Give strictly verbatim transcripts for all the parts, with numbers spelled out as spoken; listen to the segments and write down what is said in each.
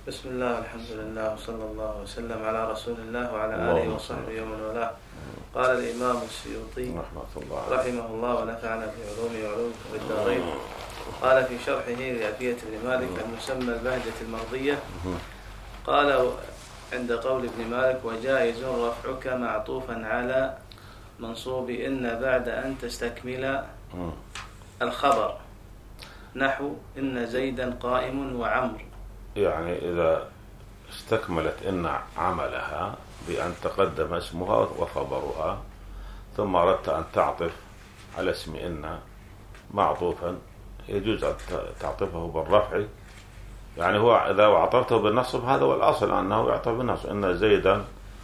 بسم الله والحمد لله وصلى الله وسلم على رسول الله وعلى آله وصحبه ومن والاه. قال الإمام السيوطي رحمه الله ونفعنا بعلومه وعلومه في الدارين، قال في شرحه لألفية ابن مالك المسمى البهجة المرضية، قال عند قول ابن مالك: وجائز رفعك معطوفا على منصوب إن بعد أن تستكمل الخبر، نحو إن زيدا قائم وعمر. يعني إذا استكملت إن عملها بأن تقدم اسمها وخبرها، ثم أردت أن تعطف على اسم إن معطوفا، يجوز أن تعطفه بالرفع. يعني هو إذا عطفته بالنصب هذا هو الأصل أنه يعطف بالنصب، إن زيدا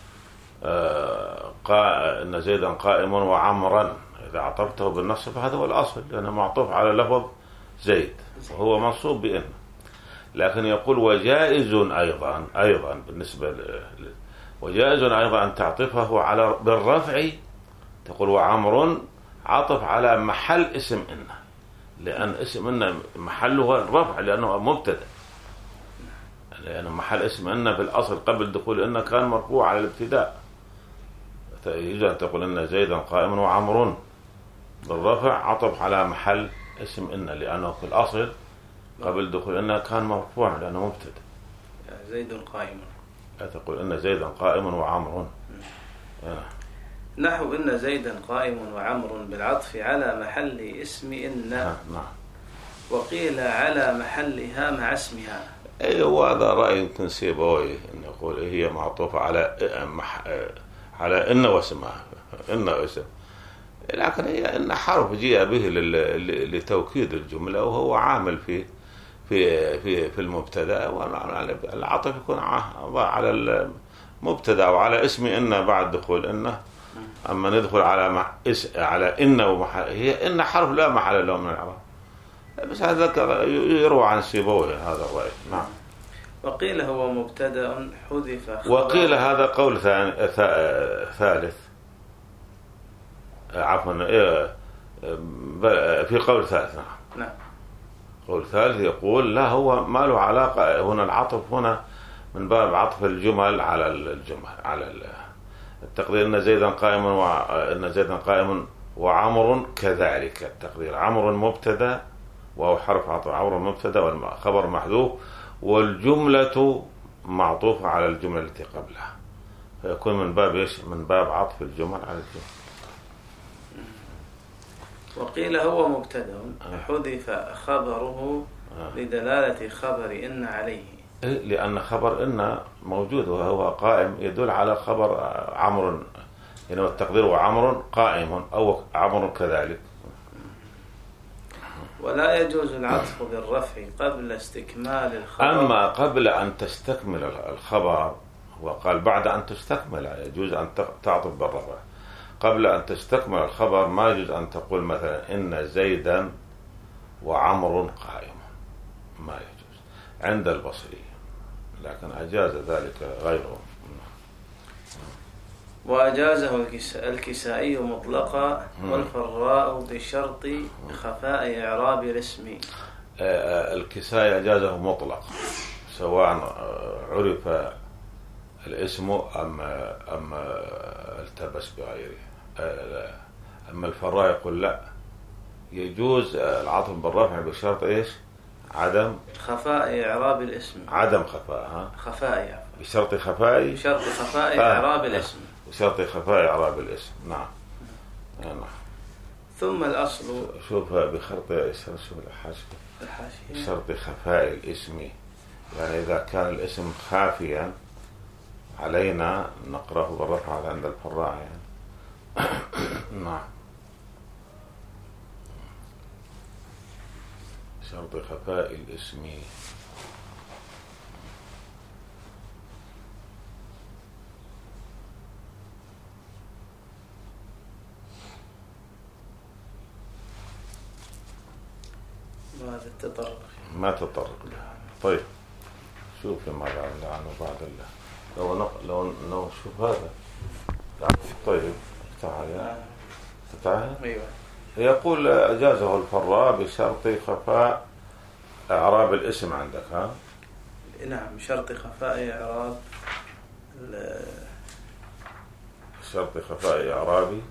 قا... إن زيدا قائم وعمرا، إذا عطفته بالنصب هذا هو الأصل، لأنه معطوف على لفظ زيد وهو منصوب بإن. لكن يقول وجائز أيضا أيضا بالنسبة ل... وجائز أيضا أن تعطفه على بالرفع، تقول وعمر عطف على محل اسم إن، لأن اسم إن محله الرفع لأنه مبتدأ، لأن محل اسم إن في الأصل قبل دخول إن كان مرفوع على الابتداء. يجوز أن تقول إن زيدا قائم وعمر بالرفع عطف على محل اسم إن، لأنه في الأصل قبل دخول إن كان مرفوع لأنه مبتدأ. زيد قائم، لا تقول إن زيدا قائم وعمر. نحو إن زيدا قائم وعمر بالعطف على محل اسم إن. نعم. وقيل على محلها مع اسمها. أيوة، هذا رأي يمكن سيبويه إن يقول هي معطوفة على مح... على إن واسمها، إن واسم، لكن هي إن حرف جاء به لل... لتوكيد الجملة، وهو عامل في في في في المبتدأ، والعطف يكون على المبتدأ وعلى اسم إن بعد دخول إن. أما ندخل على مع... اس... على إن ومحل، هي إن حرف لا محل له من الإعراب، بس هذا يروى عن سيبويه هذا الرأي. نعم. وقيل هو مبتدأ حذف خبر. وقيل هذا قول ثاني ثالث عفوا في قول ثالث. نعم. نعم. قول ثالث يقول لا، هو ما له علاقة هنا، العطف هنا من باب عطف الجمل على الجمل على التقدير. إن زيدا قائم وإن زيدا قائم وعمر كذلك، التقدير عمر مبتدأ وهو حرف عطف، عمر مبتدأ والخبر محذوف والجملة معطوفة على الجملة التي قبلها، فيكون من باب ايش؟ من باب عطف الجمل على الجمل. وقيل هو مبتدأ حذف خبره لدلالة خبر إن عليه، لأن خبر إن موجود وهو قائم يدل على خبر عمر، يعني التقدير وعمر قائم أو عمر كذلك. ولا يجوز العطف بالرفع قبل استكمال الخبر. أما قبل أن تستكمل الخبر، وقال بعد أن تستكمل يجوز أن تعطف بالرفع. قبل أن تستكمل الخبر ما يجوز أن تقول مثلا إن زيدا وعمر قائم، ما يجوز عند البصري، لكن أجاز ذلك غيره. وأجازه الكسائي مطلقا والفراء بشرط خفاء إعراب الاسم. الكسائي أجازه مطلق سواء عرف الاسم أم أم التبس بغيره. أما الفراء يقول لا، يجوز العطف بالرفع بشرط إيش؟ عدم خفاء إعراب الاسم. عدم خفاء ها؟ خفاء بشرط خفاء بشرط خفاء إعراب الاسم. بشرط خفاء إعراب الاسم. نعم. نعم. ثم الأصل شوف بخرط شوف الحاشية بشرط خفاء الاسم، يعني إذا كان الاسم خافيا علينا نقرأه بالرفع عند الفراء يعني. نعم. شرط خفاء الاسم. ما تتطرق ما تتطرق لها. طيب شوف ماذا عنه بعد الله. لو نق... لو لو شوف هذا. طيب تعال تعال. أيوة. يقول أجازه الفراء بشرط خفاء إعراب الاسم عندك ها. نعم بشرط خفاء إعراب بشرط خفاء إعرابي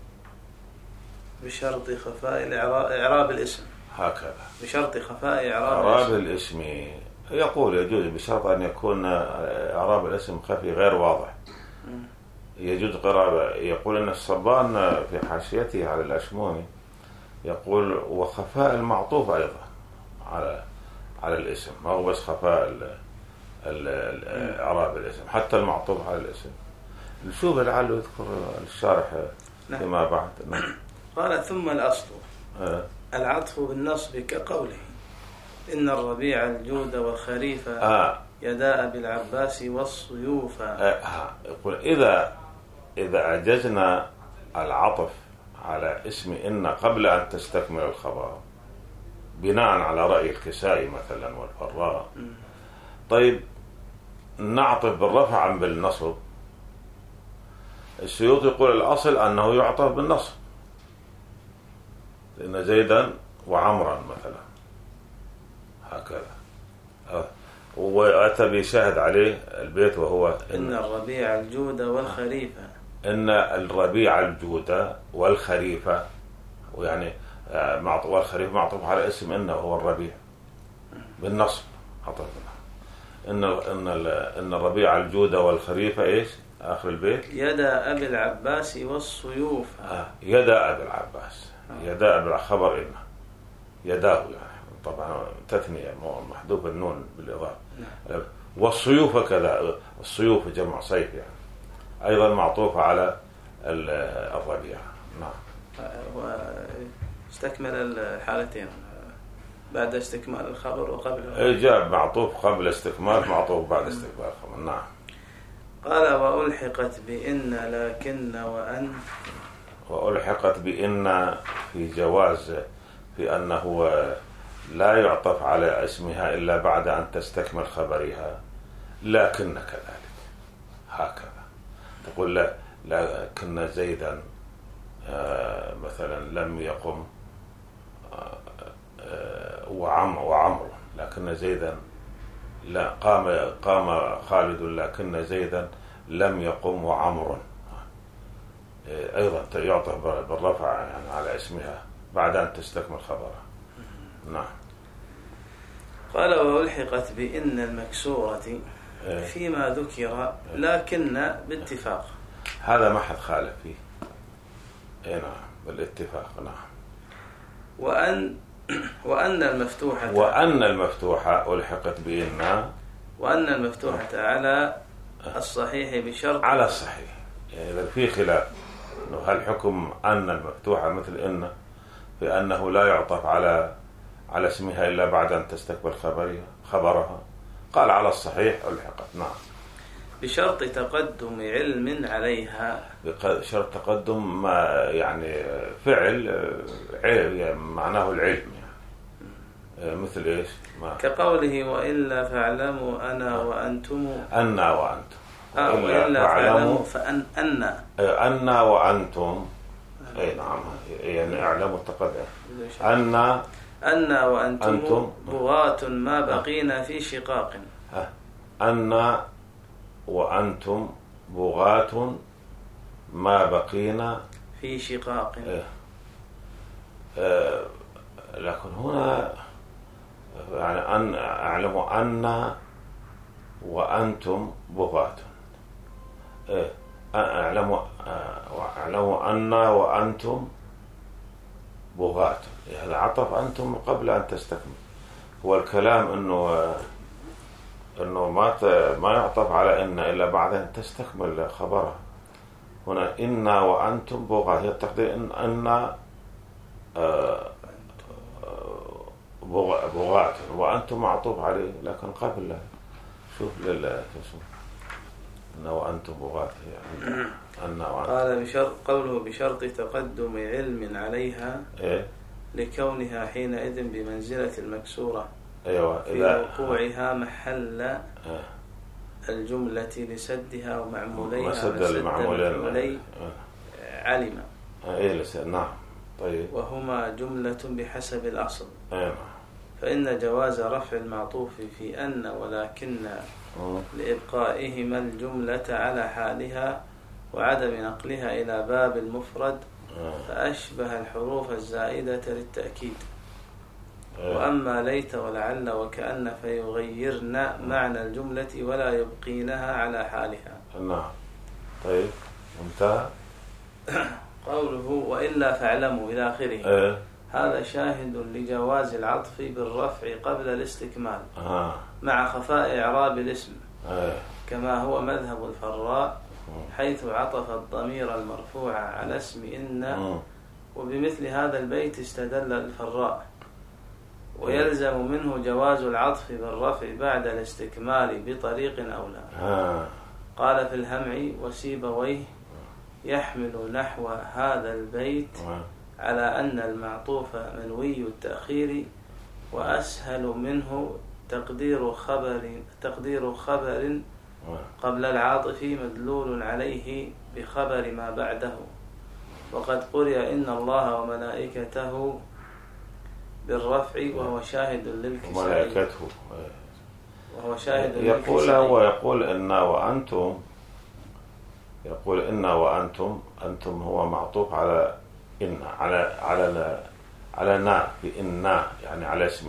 بشرط خفاء إعراب الاسم هكذا بشرط خفاء إعراب, إعراب الاسم. يقول يجوز بشرط أن يكون إعراب الاسم خفي غير واضح. يجوز قراءة. يقول أن الصبان في حاشيته على الأشموني يقول وخفاء المعطوف أيضا على على الاسم، ما هو بس خفاء إعراب الاسم، حتى المعطوف على الاسم. نشوف لعله يذكر الشارح فيما بعد. قال ثم الأصل أه. العطف بالنصب كقوله إن الربيع الجود والخريف آه. يداء بالعباس والصيوف. آه. يقول إذا إذا أجزنا العطف على اسم إن قبل أن تستكمل الخبر بناء على رأي الكسائي مثلا والفراء، طيب نعطف بالرفع أم بالنصب؟ السيوطي يقول الأصل أنه يعطف بالنصب، لأن زيدا وعمرا مثلا هكذا. وأتى بيشاهد عليه البيت وهو إن الربيع الجود والخريفة إن الربيع الجود والخريفة، ويعني والخريف معطوف على اسم إنه هو الربيع بالنصب عطفنا. إن إن إن الربيع الجود والخريفة إيش آخر البيت يدا أبي العباس والصيوف. آه. يدا أبي العباس يدا أبي خبر إنه يداه يعني طبعا تثنية محذوف النون بالإضافة. نعم. والصيوف كذا، الصيوف جمع صيف يعني أيضا معطوفة على الربيع. نعم. واستكمل الحالتين بعد استكمال الخبر وقبل إجاب معطوف قبل استكمال، معطوف بعد استكمال الخبر. نعم. قال وألحقت بإن لكن وأن وألحقت بإن في جواز في أنه لا يعطف على اسمها إلا بعد أن تستكمل خبرها، لكن كذلك هكذا تقول لا لكن زيدا آه مثلا لم يقم آه آه وعم وعمر لكن زيدا لا قام قام خالد لكن زيدا لم يقم وعمر آه أيضا يعطف بالرفع يعني على اسمها بعد أن تستكمل خبرها. نعم. قال وألحقت بإن المكسورة فيما ذكر لكن باتفاق. هذا ما حد خالف فيه. اي نعم بالاتفاق. نعم. وأن وأن المفتوحة وأن المفتوحة ألحقت بإن وأن المفتوحة على الصحيح بشرط على الصحيح. يعني إذا في خلاف إنه هل حكم أن المفتوحة مثل إن في أنه لا يعطف على على اسمها إلا بعد أن تستكمل خبرها خبرها قال على الصحيح ألحقت. نعم. بشرط تقدم علم عليها. بشرط تقدم ما يعني فعل يعني معناه العلم يعني مثل إيش ما كقوله وإلا فاعلموا أنا وأنتم أنا وأنتم آه وإلا فاعلموا فأن أن أن وأنتم. أي نعم يعني اعلموا التقدم أن أن وأنتم بغاة ما بقينا في شقاق. أن وأنتم بغاة ما بقينا في شقاق. إيه. آه لكن هنا يعني أن أعلم أن وأنتم بغاة. إيه. أعلم أعلم أن وأنتم بغاة. هذا عطف أنتم قبل أن تستكمل. هو الكلام إنه إنه ما ما يعطف على إن إلا بعد أن تستكمل خبرها. هنا إن وأنتم بغاة هي التقدير إن أن بغاة وأنتم معطوف عليه لكن قبل شوف لله شوف أن وأنتم بغاة يعني أن وأنتم. قال بشرط قوله بشرط تقدم علم عليها إيه؟ لكونها حينئذ بمنزلة المكسورة. أيوة. في وقوعها محل إيه؟ الجملة لسدها ومعموليها وسد المعمولين علم. إيه لسه. نعم. طيب. وهما جملة بحسب الأصل. أيوة. فإن جواز رفع المعطوف في أن ولكن لإبقائهما الجملة على حالها وعدم نقلها إلى باب المفرد فأشبه الحروف الزائدة للتأكيد. وأما ليت ولعل وكأن فيغيرن معنى الجملة ولا يبقينها على حالها. نعم. طيب انتهى. قوله وإلا فاعلموا إلى آخره. اه. هذا شاهد لجواز العطف بالرفع قبل الاستكمال آه. مع خفاء إعراب الاسم اه. كما هو مذهب الفراء حيث عطف الضمير المرفوع على اسم إن اه. وبمثل هذا البيت استدل الفراء. ويلزم منه جواز العطف بالرفع بعد الاستكمال بطريق أولى. آه. قال في الهمع وسيبويه يحمل نحو هذا البيت آه. على أن المعطوف منوي التأخير وأسهل منه تقدير خبر تقدير خبر قبل العاطف مدلول عليه بخبر ما بعده. وقد قرئ إن الله وملائكته بالرفع وهو شاهد للكسائي وملائكته وهو شاهد يقول هو يقول إن وأنتم يقول إن وأنتم أنتم هو معطوف على إن على على على نا بإن يعني على اسم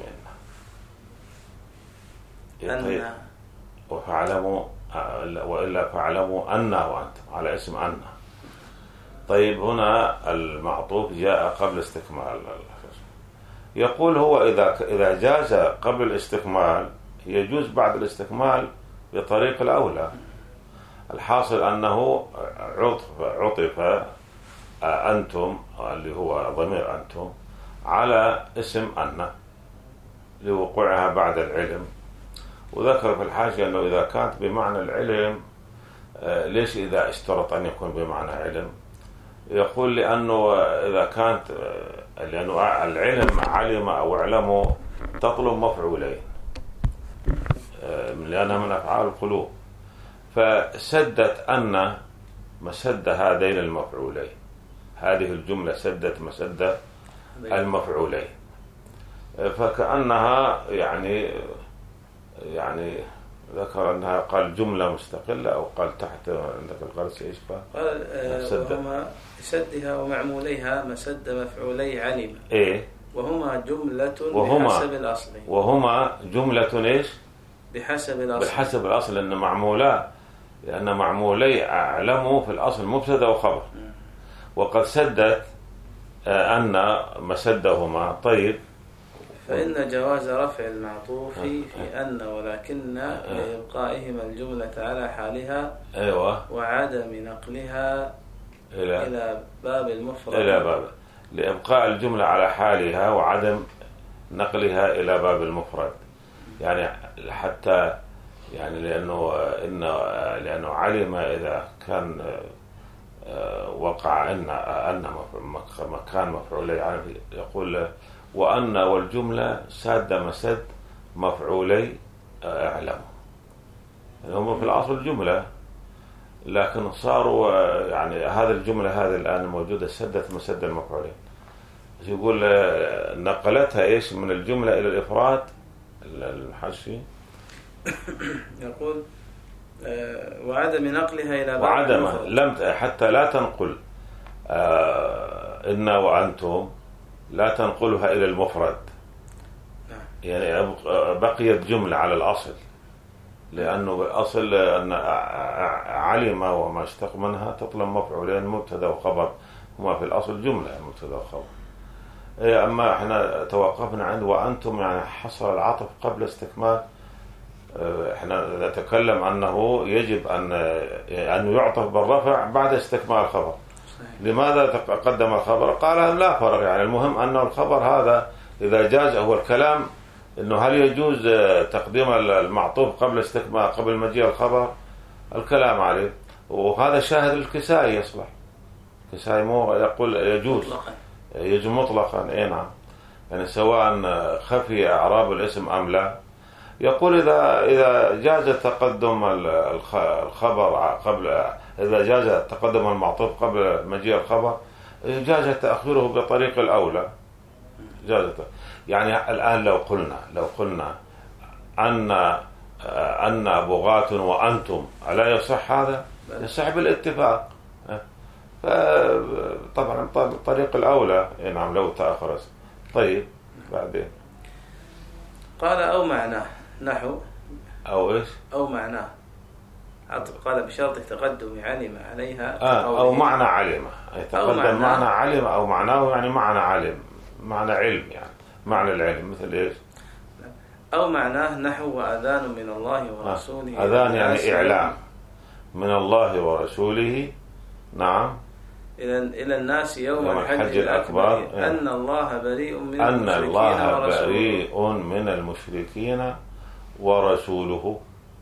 إن أن وفعلموا وإلا فاعلموا أن وأنتم على اسم أن. طيب هنا المعطوف جاء قبل استكمال. يقول هو إذا إذا جاز قبل الاستكمال يجوز بعد الاستكمال بطريق الأولى. الحاصل أنه عطف عطف أنتم اللي هو ضمير أنتم على اسم أن لوقوعها بعد العلم. وذكر في الحاشية أنه إذا كانت بمعنى العلم ليش إذا اشترط أن يكون بمعنى علم؟ يقول لأنه إذا كانت لأنه العلم علم أو علموا تطلب مفعولين لأنها من أفعال القلوب. فسدت أن مسد هذين المفعولين. هذه الجملة سدت مسد المفعولين فكأنها يعني يعني ذكر أنها قال جملة مستقلة أو قال تحت عندك القرص إيش قال وهما سدها ومعموليها مسد مفعولي علم إيه وهما جملة وهما بحسب الأصل وهما جملة إيش بحسب الأصل بحسب الأصل أن معمولا لأن معمولي أعلموا في الأصل مبتدأ وخبر وقد سدت أن مسدهما. طيب فإن جواز رفع المعطوف في أن ولكن لإبقائهما الجملة على حالها أيوة وعدم نقلها إلى, إلى باب المفرد إلى باب لإبقاء الجملة على حالها وعدم نقلها إلى باب المفرد يعني حتى يعني لأنه إن لأنه علم إذا كان وقع أن أن مكان مفعولي يعني يقول وأن والجملة ساد مسد مفعولي أعلم يعني هم في الأصل جملة لكن صاروا يعني هذه الجملة هذه الآن موجودة سدت مسد المفعولين. يقول نقلتها إيش من الجملة إلى الإفراد الحشي يقول وعدم نقلها إلى وعدم لم حتى لا تنقل إن وأنتم لا تنقلها إلى المفرد يعني بقيت جملة على الأصل لأنه الأصل أن علم وما اشتق منها تطلب مفعولين مبتدا وخبر هما في الأصل جملة مبتدا وخبر. أما احنا توقفنا عند وأنتم يعني حصل العطف قبل استكمال. احنا نتكلم أنه يجب أن أن يعطف بالرفع بعد استكمال الخبر. لماذا تقدم الخبر؟ قال لا فرق يعني المهم أن الخبر هذا إذا جاز هو الكلام إنه هل يجوز تقديم المعطوف قبل استكمال قبل مجيء الخبر الكلام عليه. وهذا شاهد الكسائي يصبح الكسائي مو يقول يجوز يجوز مطلقا اي نعم يعني سواء خفي إعراب الاسم أم لا. يقول إذا إذا جاز تقدم الخبر قبل إذا جاز تقدم المعطوف قبل مجيء الخبر جاز تأخيره بطريق الأولى جاز. يعني الآن لو قلنا لو قلنا أن أن بغاة وأنتم ألا يصح هذا؟ يصح بالاتفاق. فطبعا الطريق الأولى نعم لو تأخر. طيب بعدين قال أو معناه نحو أو إيش أو معناه قال بشرط تقدم علم عليها آه أو معنى علم يتقدم معنى علم أو معناه يعني معنى علم معنى علم يعني معنى العلم مثل إيش أو معناه نحو وأذان من الله ورسوله آه. أذان يعني إعلام من الله ورسوله نعم إلى إلى الناس يوم, يوم الحج, الحج الأكبر, الأكبر أن الله بريء من أن الله بريء من المشركين ورسوله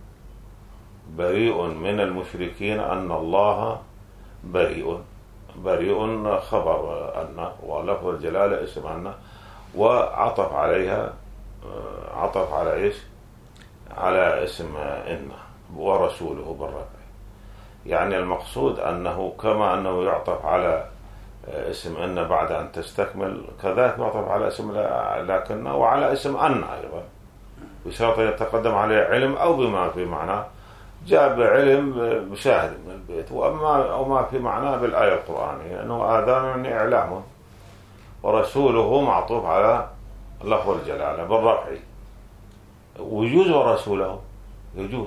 بريء من المشركين أن الله بريء بريء خبر أن ولفظ الجلالة اسم أن وعطف عليها عطف على إيش على اسم إن ورسوله بالرفع. يعني المقصود أنه كما أنه يعطف على اسم إن بعد أن تستكمل كذلك يعطف على اسم لكن وعلى اسم أن أيضا بشرط يتقدم عليه علم أو بما في معناه جاب علم بشاهد من البيت وأما أو ما في معناه بالآية القرآنية أنه آذان إعلام ورسوله معطوف على لفظ الجلالة بالرفع ويجوز ورسوله يجوز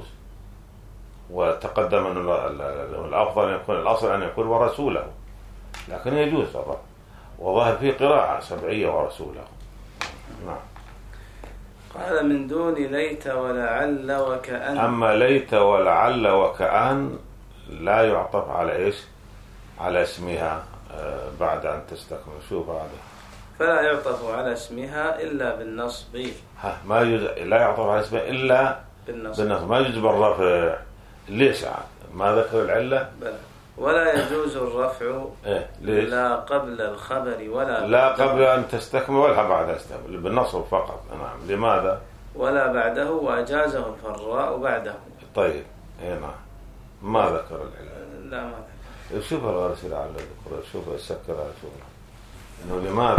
وتقدم أن الأفضل أن يكون الأصل أن يكون ورسوله لكن يجوز الرفع وظهر فيه قراءة سبعية ورسوله. نعم. قال من دون ليت ولعل وكأن. أما ليت ولعل وكأن لا يعطف على إيش على اسمها بعد أن تستكمل. شو بعده فلا يعطف على اسمها إلا بالنصب. ها ما يجوز لا يعطف على اسمها إلا بالنصب, بالنصب. ما يجوز بالرفع. ليش عاد ما ذكر العلة؟ بلى. ولا يجوز الرفع إيه؟ لا قبل الخبر ولا لا قبل أن تستكمل ولا بعد تستكمل بالنصب فقط. نعم. لماذا؟ ولا بعده وأجازه الفراء بعده. طيب إيه نعم ما ذكر العلة. لا ما ذكر. شوف الرسالة على الذكر شوف السكر شوف إنه لماذا.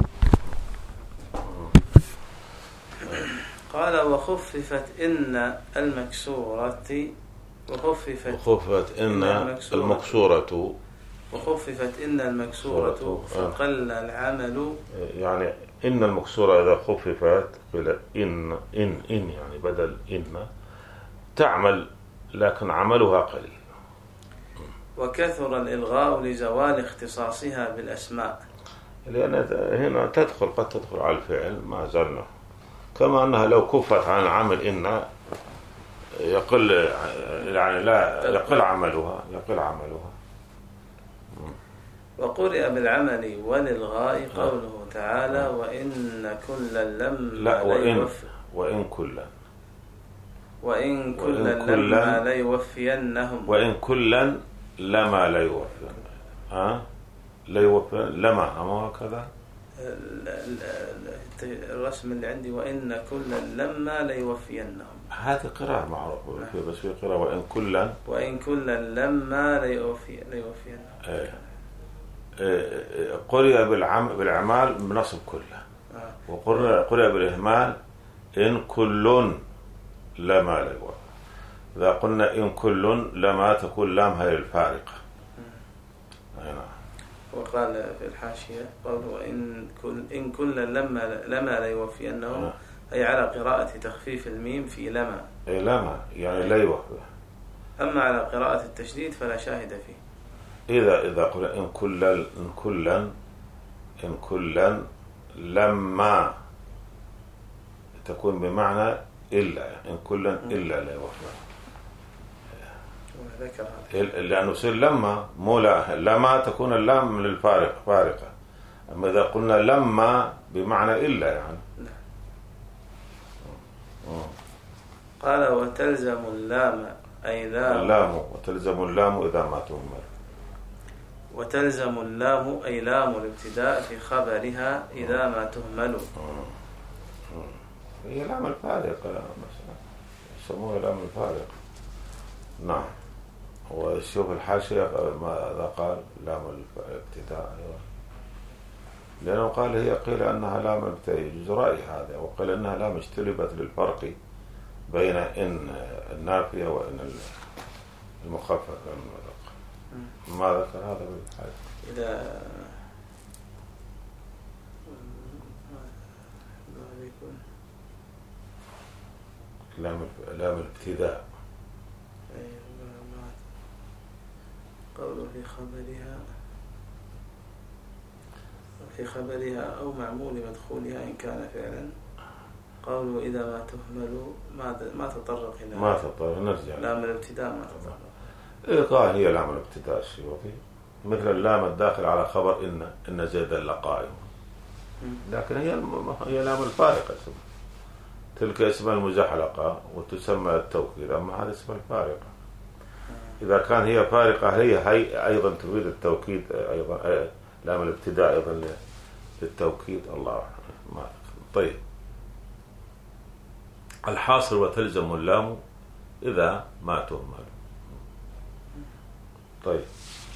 قال وخففت إن المكسورة وخففت وخففت إن المكسورة وخففت إن المكسورة فقل العمل. يعني إن المكسورة إذا خففت بلا إن إن إن يعني بدل إن تعمل لكن عملها قليل. وكثر الإلغاء لزوال اختصاصها بالأسماء لأن هنا تدخل قد تدخل على الفعل ما زلنا كما أنها لو كفت عن عمل إن يقل يعني لا يقل عملها يقل عملها. وقرئ بالعمل والإلغاء قوله تعالى وإن كلا لما لا وإن وإن كلا وإن كلا لما لا يوفينهم وإن كلا لما لا يوفين ها لا يوفين لما أما هكذا الرسم اللي عندي وإن كلا لما لا يوفينهم هذه قراءة معروفة في بس في قراءة وإن كلا وإن كلا لما لا يوفي لا يوفينهم. ايه ايه قرئ بالعم بالأعمال بنصب كله آه. وقرئ قرئ بالإهمال إن كل لما لا يوفي. إذا قلنا إن كل لما تكون لام هي الفارقة. نعم. وقال في الحاشية قوله إن كل إن كل لما لما لا يوفي أنه أي على قراءة تخفيف الميم في لما. أي لما يعني لا يوفي. أما على قراءة التشديد فلا شاهد فيه. إذا إذا قلنا إن كل إن كلا إن كلا لما تكون بمعنى إلا إن كلا إلا لا يوفي. لأنه يصير لما مو لا لما تكون اللام من الفارقة فارقة. أما إذا قلنا لما بمعنى إلا يعني. قال وتلزم اللام أي لام اللام وتلزم اللام إذا ما تهمل. وتلزم اللام أي لام الابتداء في خبرها إذا ما تهمل. هي لام الفارقة مثلا يسموها لام الفارقة. نعم. وشوف الحاشية ماذا قال لام الابتداء. لأنه قال هي قيل أنها لام ابتدائية، يجوز رأي هذا، وقال أنها لام اجتلبت للفرق بين إن النافية وإن المخففة. ما ذكر هذا بالحال إذا لام لام الابتداء. قوله في خبرها في خبرها أو معمول مدخولها إن كان فعلا. قوله إذا ما تهمل ما ما تطرق إلى ما تطرق نرجع لام الابتداء ما تطرق. إيه قال هي لام الابتداء السيوطي مثل اللام الداخل على خبر إن إن زيدا لقائم، لكن هي هي لام الفارقة اسمها. تلك اسم المزحلقة وتسمى التوكيد، أما هذا اسم الفارقة. إذا كان هي فارقة هي هي أيضا تفيد التوكيد أيضا، لام الابتداء أيضا للتوكيد. الله ما. طيب الحاصل وتلزم اللام إذا ما تهمل. طيب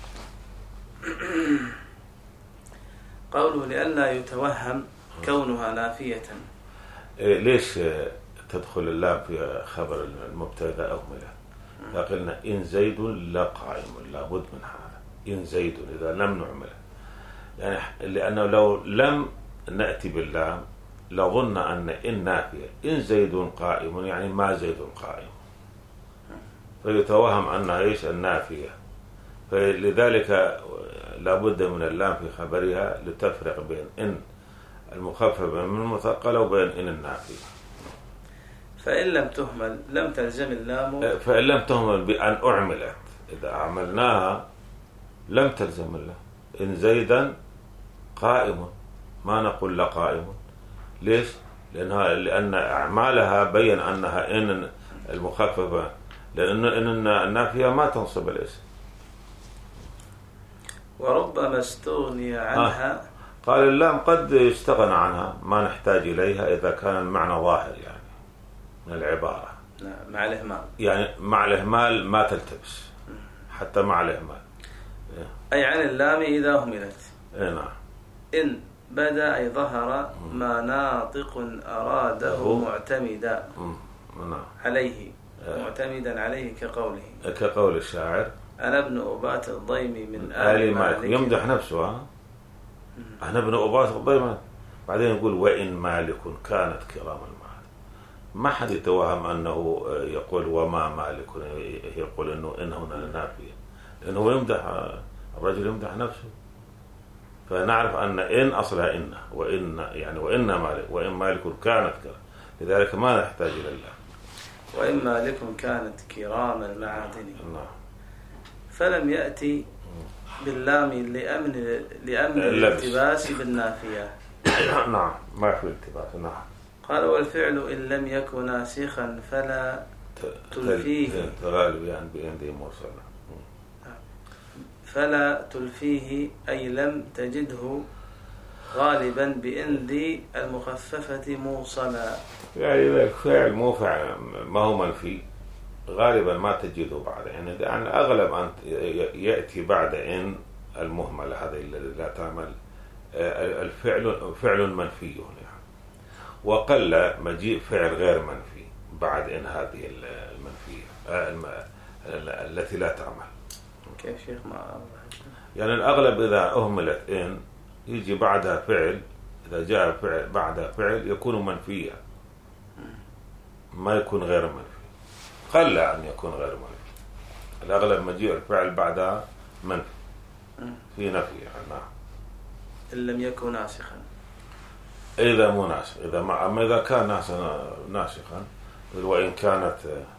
قوله لئلا يتوهم كونها نافية. إيه ليش تدخل اللام في خبر المبتدا أهملة؟ فقلنا إن زيد لقائم، لابد من هذا. إن زيد إذا لم نعمله، يعني لأنه لو لم نأتي باللام لظن أن إن نافية. إن زيد قائم يعني ما زيد قائم، فيتوهم أنها إيش النافية. فلذلك لابد من اللام في خبرها لتفرق بين إن المخففة من المثقلة وبين إن النافية. فإن لم تهمل لم تلزم اللام. فإن لم تهمل بأن أعملت، إذا عملناها لم تلزم اللام. إن زيدا قائم ما نقول لقائم. ليش؟ لأنها لأن أعمالها بين أنها إن المخففة، لأن إن النافية ما تنصب الاسم. وربما استغني عنها. آه. قال اللام قد يستغنى عنها، ما نحتاج إليها إذا كان المعنى ظاهر يعني من العبارة. نعم مع الإهمال، يعني مع الإهمال ما تلتبس حتى مع الإهمال. أي عن اللام إذا هملت. إيه نعم. إن بدا أي ظهر ما ناطق أراده معتمدا نعم عليه، معتمدا عليه كقوله كقول الشاعر أنا ابن أبات الضيم من آل مالك. يمدح نفسه. ها أنا ابن أبات الضيم، بعدين يقول وإن مالك كانت كرام المال. ما حد يتوهم أنه يقول وما مالك، يقول إنه إن هنا نافية، لأنه يمدح الرجل يمدح نفسه. فنعرف أن إن أصلها إن، وإن يعني وإن مالك، وإن مالك كانت كرام، لذلك ما نحتاج إلى الله. وإن مالك كانت كرام المعادن. نعم. فلم يأتي باللام لأمن لأمن الالتباس بالنافية. نعم ما في التباس. نعم. قال والفعل إن لم يكن ناسخا فلا تلفيه. تغالب يعني بإن دي موصلة. فلا تلفيه أي لم تجده غالبا بإن دي المخففة موصلا. يعني إذا الفعل مو فعل ما هو منفي غالبا ما تجده بعد، يعني, يعني أغلب أن يأتي بعد إن المهمل هذا الذي لا تعمل الفعل فعل منفي يعني. وقل مجيء فعل غير منفي بعد إن هذه المنفية التي لا تعمل. كيف شيخ؟ ما يعني الأغلب إذا أهملت إن يجي بعدها فعل، إذا جاء فعل بعدها فعل يكون منفيا، ما يكون غير منفي. قل أن يكون غير منفي. الأغلب مجيء الفعل بعدها منفي في نفي. نعم. إن لم يكن ناسخا. إذا مو ناسخ، إذا ما أما إذا كان ناسخا وإن كانت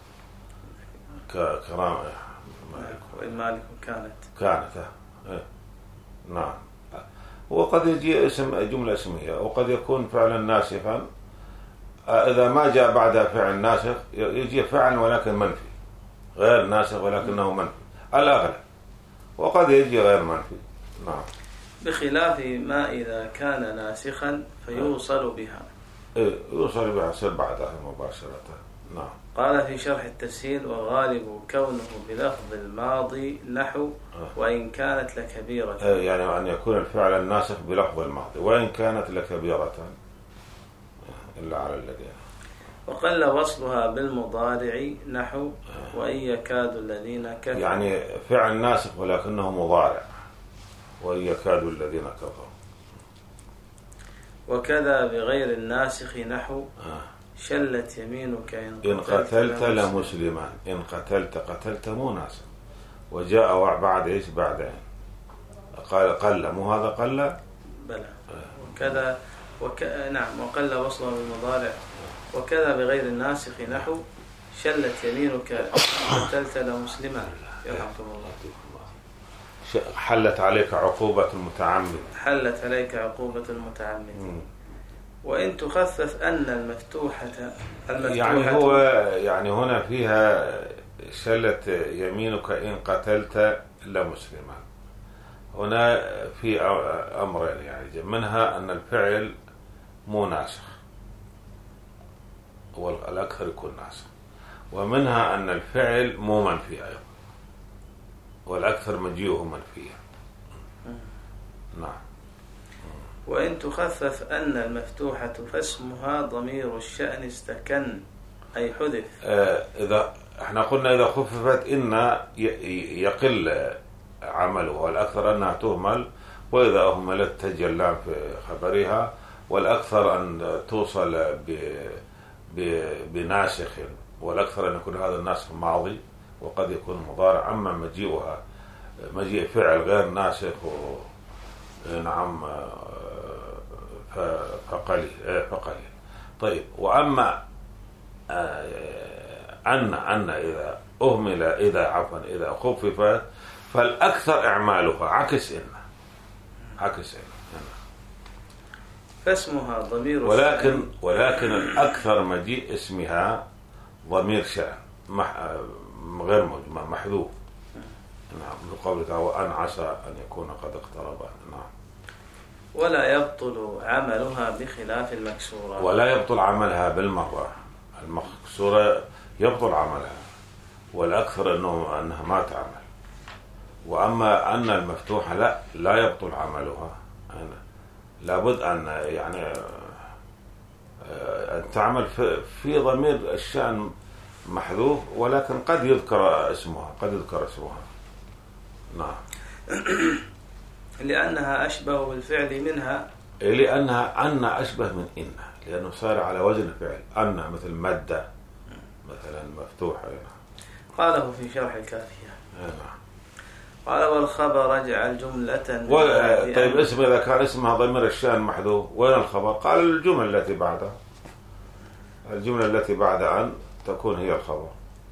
كرام وإن مالك كانت كانت إيه. نعم. وقد يجي اسم جملة اسمية، وقد يكون فعلا ناسخا. إذا ما جاء بعدها فعل ناسخ يجي فعل ولكن منفي، غير ناسخ ولكنه منفي الأغلب، وقد يجي غير منفي. نعم. بخلاف ما إذا كان ناسخا فيوصل بها. إيه يوصل بها سر بعدها مباشرة. نعم. قال في شرح التسهيل: والغالب كونه بلفظ الماضي نحو وإن كانت لكبيرة. يعني أن يكون الفعل الناسخ بلفظ الماضي وإن كانت لكبيرة إلا على الذين. وقل وصلها بالمضارع نحو وإن يكاد الذين كفروا. يعني فعل ناسخ ولكنه مضارع وإن يكاد الذين كفروا. وكذا بغير الناسخ نحو شلت يمينك إن, إن قتلت لمسلما. إن قتلت قتلت مو ناسخ وجاء بعد إيش بعدين قال قل مو هذا قل بلى. وكذا وك... نعم وقل وصله بالمضارع. وكذا بغير الناسخ نحو شلت يمينك قتلت لمسلما. يرحمكم الله. حلت عليك عقوبة المتعمد. حلت عليك عقوبة المتعمد. وإن تخفف أن المفتوحة المفتوحة يعني هو يعني هنا فيها شلت يمينك إن قتلت لمسلما. هنا في أمرين يعني منها أن الفعل مو ناسخ والأكثر يكون ناسخ ومنها أن الفعل مو منفي أيضا والأكثر مجيئه منفيا. نعم. وإن تخفف أن المفتوحة فاسمها ضمير الشأن استكن أي حذف. آه إذا احنا قلنا إذا خففت إن يقل عمله والأكثر أنها تهمل وإذا أهملت تجلى في خبرها والأكثر أن توصل بناسخ والأكثر أن يكون هذا الناسخ ماضي وقد يكون مضارع. أما مجيئها مجيء فعل غير ناسخ نعم فقليل فقليل. طيب وأما أن أن إذا أهمل إذا عفوا إذا خففت فالأكثر إعمالها عكس إن عكس إن فاسمها ضمير ولكن ولكن الأكثر مجيء اسمها ضمير شأن غير محذوف. نعم لقوله وأن عسى أن يكون قد اقترب. نعم. ولا يبطل عملها بخلاف المكسورة. ولا يبطل عملها بالمرة. المكسورة يبطل عملها والأكثر أنه أنها ما تعمل. وأما أن المفتوحة لا لا يبطل عملها. لابد أن يعني أن تعمل في, في ضمير الشأن محذوف ولكن قد يذكر اسمها قد يذكر اسمها. نعم. لأنها أشبه بالفعل منها. لأنها أن أشبه من إن لأنه صار على وزن الفعل. أن مثل مادة مثلا مفتوحة. قاله في شرح الكافية. نعم. قال والخبر اجعل جملة. و... طيب اسم إذا كان اسمها ضمير الشأن محذوف وين الخبر؟ قال الجملة التي بعدها. الجملة التي بعد أن تكون هي الخبر.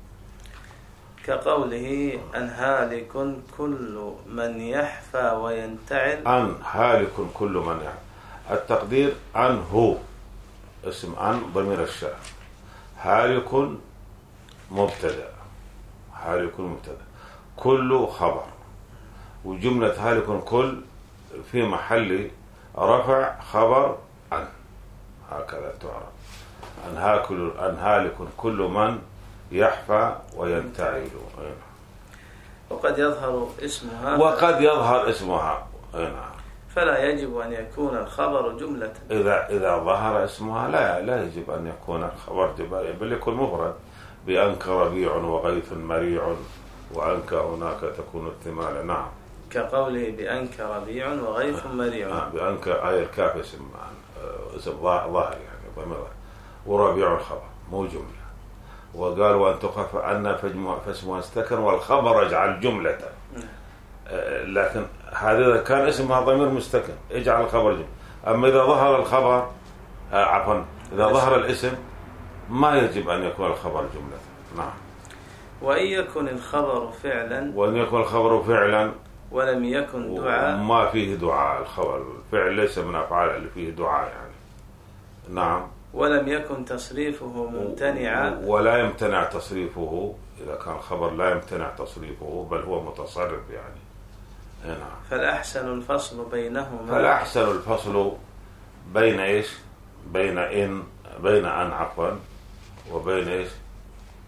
كقوله أن هالك كل من يحفى وينتعل. أن هالك كل من يحفى. التقدير أن هو اسم أن ضمير الشأن. هالك مبتدأ. هالك مبتدأ. كل خبر. وجملة هالك كل في محل رفع خبر أن. هكذا تعرف. أن هاكل أن هالك كل من يحفى وينتعل. وقد يظهر اسمها. وقد يظهر اسمها. فلا يجب أن يكون الخبر جملة. إذا إذا ظهر اسمها لا لا يجب أن يكون الخبر جملة بل يكون مفرد. بأنك ربيع وغيث مريع وأنك هناك تكون احتمالا. نعم. كقوله بأنك ربيع وغيث مريع. آه. بأنك آية الكاف اسم اسم ظاهر يعني ضمير وربيع الخبر مو جملة. وقال وأن تخف أن فاسمها استكن والخبر اجعل جملة. آه لكن هذا كان اسمها ضمير مستكن اجعل الخبر جملة. أما إذا ظهر الخبر آه عفوا إذا ظهر الاسم ما يجب أن يكون الخبر جملة. نعم. وإن يكن الخبر فعلا. وإن يكن الخبر فعلا ولم يكن دعاء. ما فيه دعاء. الخبر الفعل ليس من أفعال اللي فيه دعاء يعني. نعم. ولم يكن تصريفه ممتنعا. ولا يمتنع تصريفه. إذا كان الخبر لا يمتنع تصريفه بل هو متصرف يعني. نعم. فالأحسن الفصل بينهما. فالأحسن الفصل بين إيش؟ بين إن بين أن عفوا وبين إيش؟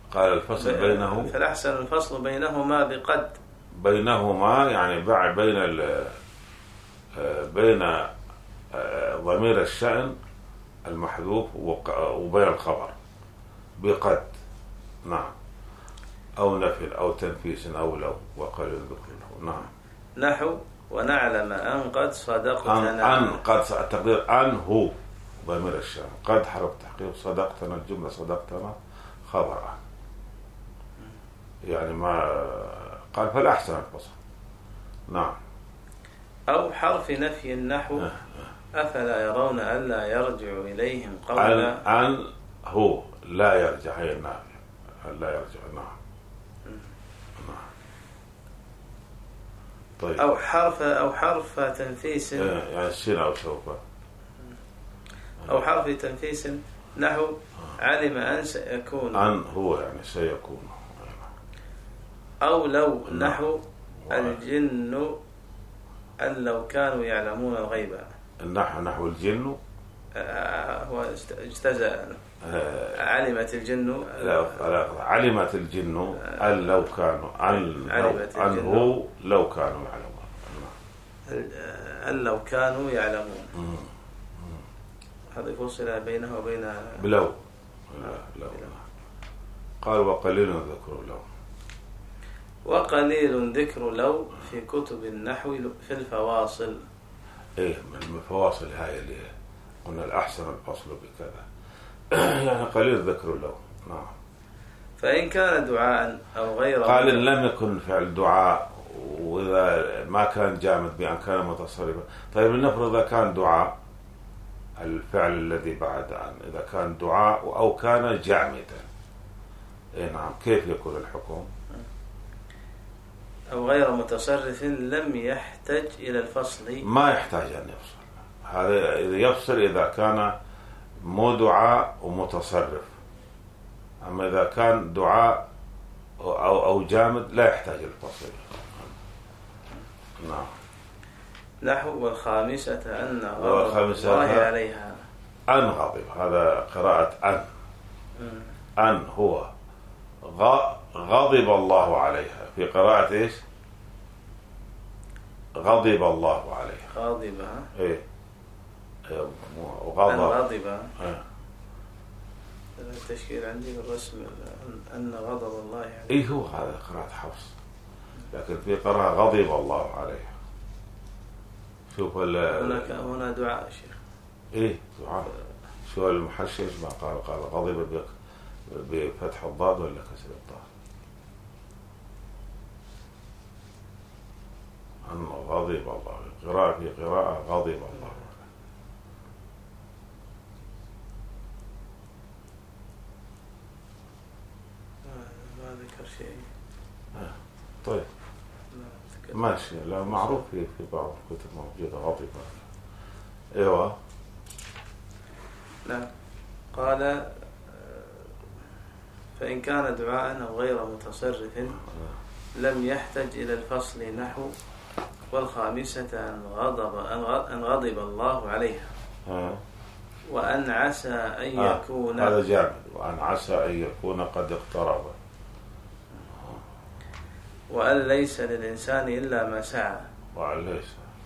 قال الفصل بينه، فالأحسن الفصل بينهما بقد. بينهما يعني بعد بين ال بين ضمير الشأن المحذوف وبين الخبر بقد. نعم. أو نفل أو تنفيس أو لو وقال ذكر. نعم. نحو ونعلم أن قد صدقتنا. أن قد تقدير أن هو ضمير الشأن، قد حرف تحقيق، صدقتنا الجملة صدقتنا خبرا، يعني ما قال فالأحسن الفصل. نعم. أو حرف نفي النحو أفلا يرون ألا يرجع إليهم قولا. أن, أن هو لا يرجع، هي النافع لا يرجع. نعم. طيب. أو حرف أو حرف تنفيس، يعني السين أو سوف، أو حرف تنفيس نحو علم أن سيكون. أن هو يعني سيكون. أو لو نحو الجن أن لو كانوا يعلمون الغيب. النحو نحو الجن هو اجتزأ. علمت الجن، علمت الجن أن لو كانوا أن أن هو لو كانوا يعلمون، أن لو كانوا يعلمون. هذا فصل بينه وبين بلو. لو. قال وقليل ذكر لو. وقليل ذكر لو في كتب النحو في الفواصل. إيه من الفواصل هاي اللي قلنا الأحسن الفصل بكذا يعني قليل ذكر له. نعم. فإن كان دعاء أو غيره. قال إن لم يكن فعل دعاء، وإذا ما كان جامد بأن كان متصرفا. طيب لنفرض إذا كان دعاء الفعل الذي بعد عن، إذا كان دعاء أو كان جامدا، إيه نعم، كيف يكون الحكم؟ أو غير متصرف لم يحتج إلى الفصل. ما يحتاج أن يفصل. هذا إذا يفصل إذا كان مو دعاء ومتصرف. أما إذا كان دعاء أو أو جامد لا يحتاج الفصل. نعم. نحو والخامسة أن غضب الله عليها. أن غضب، هذا قراءة أن. م. أن هو غضب الله عليها، في قراءة إيش؟ غضب الله عليها. غضب. إيه. وغضب. أن غضب. إيه. التشكيل عندي بالرسم أن غضب الله عليها. إيه هو هذا قراءة حفص، لكن في قراءة غضب الله عليها. شوف هناك هنا دعاء شيخ. إيه دعاء. شو المحشش ما قال قال غضب بفتح الضاد ولا كسر الضاد؟ أن غضب الله، قراءة في قراءة غضب الله. ما ذكر شيء. آه. طيب ماشي، لا معروف في في بعض الكتب موجودة غضب. ايوه. نعم. قال فإن كان دعاء أو غير متصرف لم يحتج إلى الفصل نحو والخامسة أن غضب أن غضب الله عليها. آه. وأن عسى أن آه. يكون. هذا جامد. وأن عسى أن يكون قد اقترب. وأن ليس للإنسان إلا ما سعى. وأن ليس.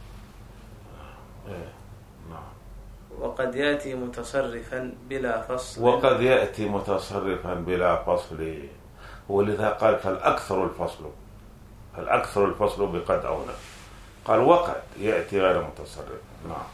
إيه. نعم. وقد يأتي متصرفا بلا فصل. وقد يأتي متصرفا بلا فصل، ولذا قال فالأكثر الفصل، فالأكثر الفصل بقد أو نفي. قال وقد يأتي غير متصرف. نعم.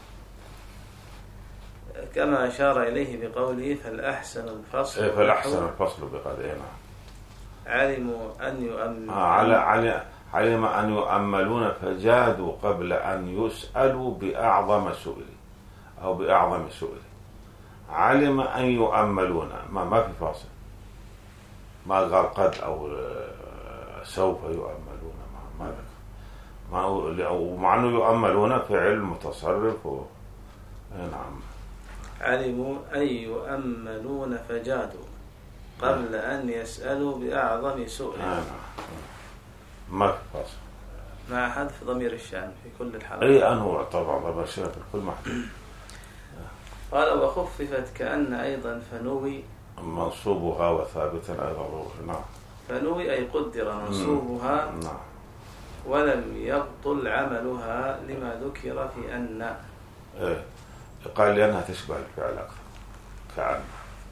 كما أشار إليه بقوله فالأحسن الفصل. إيه فالأحسن الفصل بقد. إيه نعم. علموا أن يؤملون. آه على على علم أن يؤملون فجادوا قبل أن يسألوا بأعظم سؤل أو بأعظم سؤل. علم أن يؤملون، ما ما في فاصل، ما قال قد أو سوف يؤملون، ما ما ما ومع أنه يؤملون فعل متصرف. و... نعم. علموا أن يؤملون فجادوا قبل أن يسألوا بأعظم سؤل. نعم. ما في فاصل مع حذف ضمير الشأن في كل الحالات. أي أنواع طبعا ضمير الشأن في كل محذوف. قال وخففت كأن أيضا فنوي منصوبها وثابتا أيضا روي. نعم. فنوي أي قدر منصوبها. نعم. ولم يبطل عملها لما ذكر في أن. إيه. قال لأنها تشبه الفعل أكثر كأن.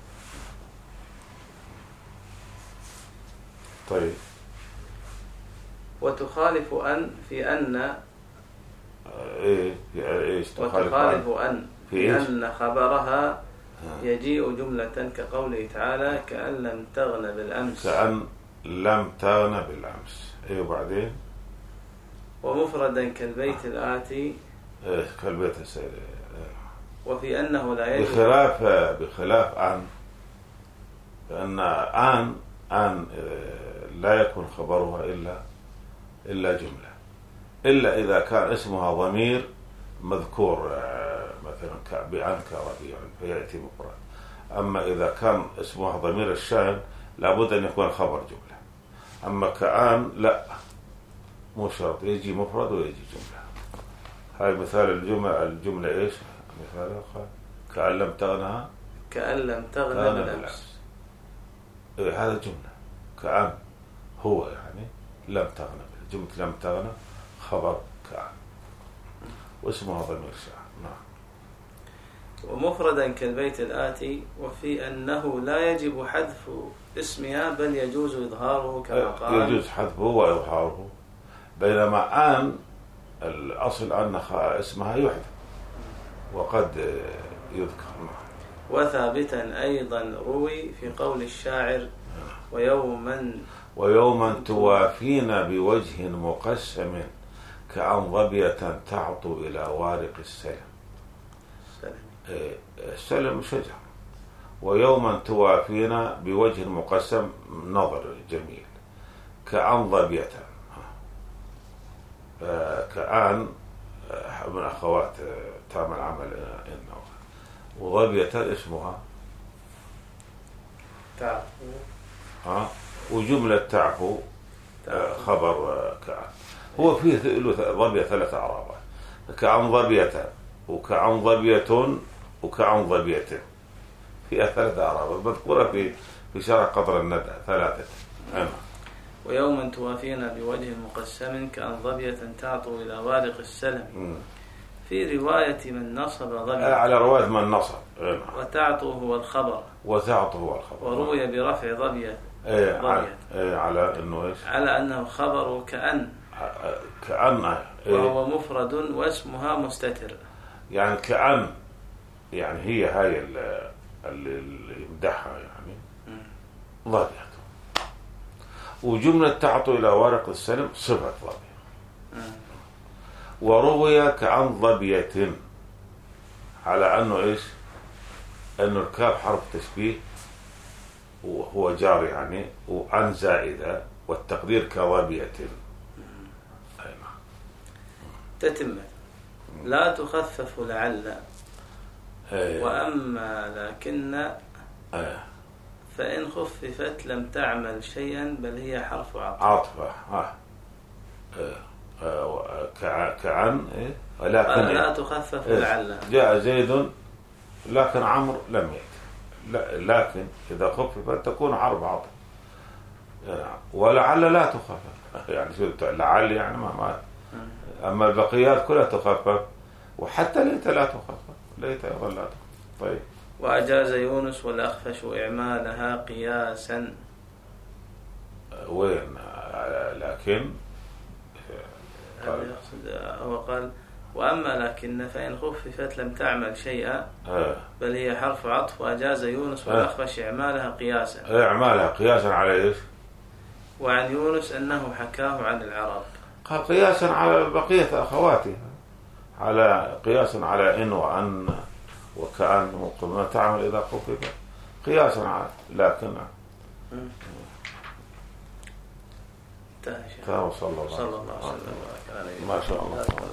طيب. وتخالف أن في أن. إيه إيش تخالف أن في أن خبرها يجيء جملة كقوله تعالى كأن لم تغن بالأمس. كأن لم تغن بالأمس. إيه وبعدين. ومفردا كالبيت الآتي. إيه كالبيت السيد. إيه. وفي أنه لا يجب بخلاف بخلاف أن لأن أن أن لا يكون خبرها إلا إلا جملة إلا إذا كان اسمها ضمير مذكور مثلا بأن كربيع فيأتي مفرد. أما إذا كان اسمها ضمير الشأن لابد أن يكون خبر جملة. أما كأن لا مو شرط يجي مفرد ويجي جملة. هاي مثال الجملة الجملة إيش مثالها كأن لم تغنها كأن لم تغن بالأمس. إيه هذا جملة كأن هو يعني لم تغن جملة لم تغن خبر كأن واسمها ضمير شأن. نعم. ومفردا كالبيت الآتي. وفي أنه لا يجب حذف اسمها بل يجوز إظهاره كما قال. يجوز حذفه وإظهاره بينما أن الأصل أن اسمها يحذف وقد يذكر. وثابتا أيضا روي في قول الشاعر ويوما ويوما توافين بوجه مقسم كأن ظبية تعطو إلى وارق السلم. السلم شجر. ويوما توافين بوجه مقسم نظر جميل كأن ظبية. كأن من أخوات تعمل عمل إنه وظبية اسمها تعفو. ها وجملة تعفو خبر كأن. هو فيه ظبية ثلاث أعراب كأن ظبية وكأن ظبية وكأن ظبية فيها ثلاث أعراب مذكورة في في شرح قطر الندى ثلاثة. أنا. ويوما توافين بوجه مقسم كأن ظبية تعطو إلى وارق السلم. م. في رواية من نصب ظبية على رواية من نصب. وتعطو هو الخبر. وتعطو هو الخبر. وروي برفع ظبية. ايه على, إيه على انه ايش على انه خبر كأن. كأن إيه وهو مفرد واسمها مستتر. يعني كأن يعني هي هاي اللي يمدحها يعني ظبية. وجملة تعطو إلى ورق السلم صفة ظبية. وروي كأن ظبية على أنه إيش أنه الكاف حرف تشبيه وهو جار يعني وعن زائدة والتقدير كظبية. تتمة لا تخفف لعل. أيه. وأما لكن أيه. فإن خففت لم تعمل شيئا بل هي حرف عطف. عطفة ها أه. أه. كعن إيه؟ ولكن لا تخفف إيه؟ لعل جاء زيد لكن عمرو لم يأتي. لكن إذا خففت تكون حرف عطف يعني ولعل لا تخفف يعني لعل يعني ما ما أما البقيات كلها تخفف وحتى ليت لا تخفف ليت أيضا لا تخفف. طيب. وأجاز يونس والأخفش إعمالها قياسا. وين لكن قال هو قال وأما لكن فإن خففت لم تعمل شيئا بل هي حرف عطف. وأجاز يونس والأخفش إعمالها قياسا. إعمالها قياسا على إيش؟ وعن يونس أنه حكاه عن العرب. قال قياسا على بقية أخواتها على قياسا على إن وأن وكأن ما تعمل إذا خففت قياسا على لكن انتهى. صلى الله عليه وسلم. ما شاء الله.